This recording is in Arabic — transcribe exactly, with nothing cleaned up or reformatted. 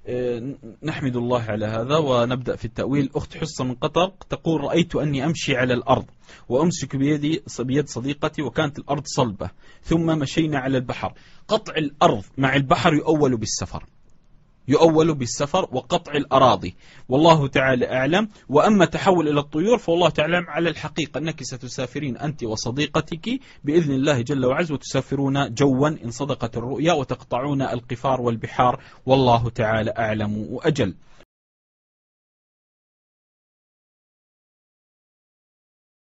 نحمد الله على هذا ونبدأ في التأويل. أخت حصة من قطر تقول: رأيت أني أمشي على الأرض وأمسك بيدي بيد صديقتي وكانت الأرض صلبة، ثم مشينا على البحر. قطع الأرض مع البحر يؤول بالسفر، يؤول بالسفر وقطع الأراضي، والله تعالى أعلم. وأما تحول إلى الطيور فالله تعالى على الحقيقة أنك ستسافرين أنت وصديقتك بإذن الله جل وعز، وتسافرون جوا إن صدقت الرؤيا، وتقطعون القفار والبحار، والله تعالى أعلم وأجل.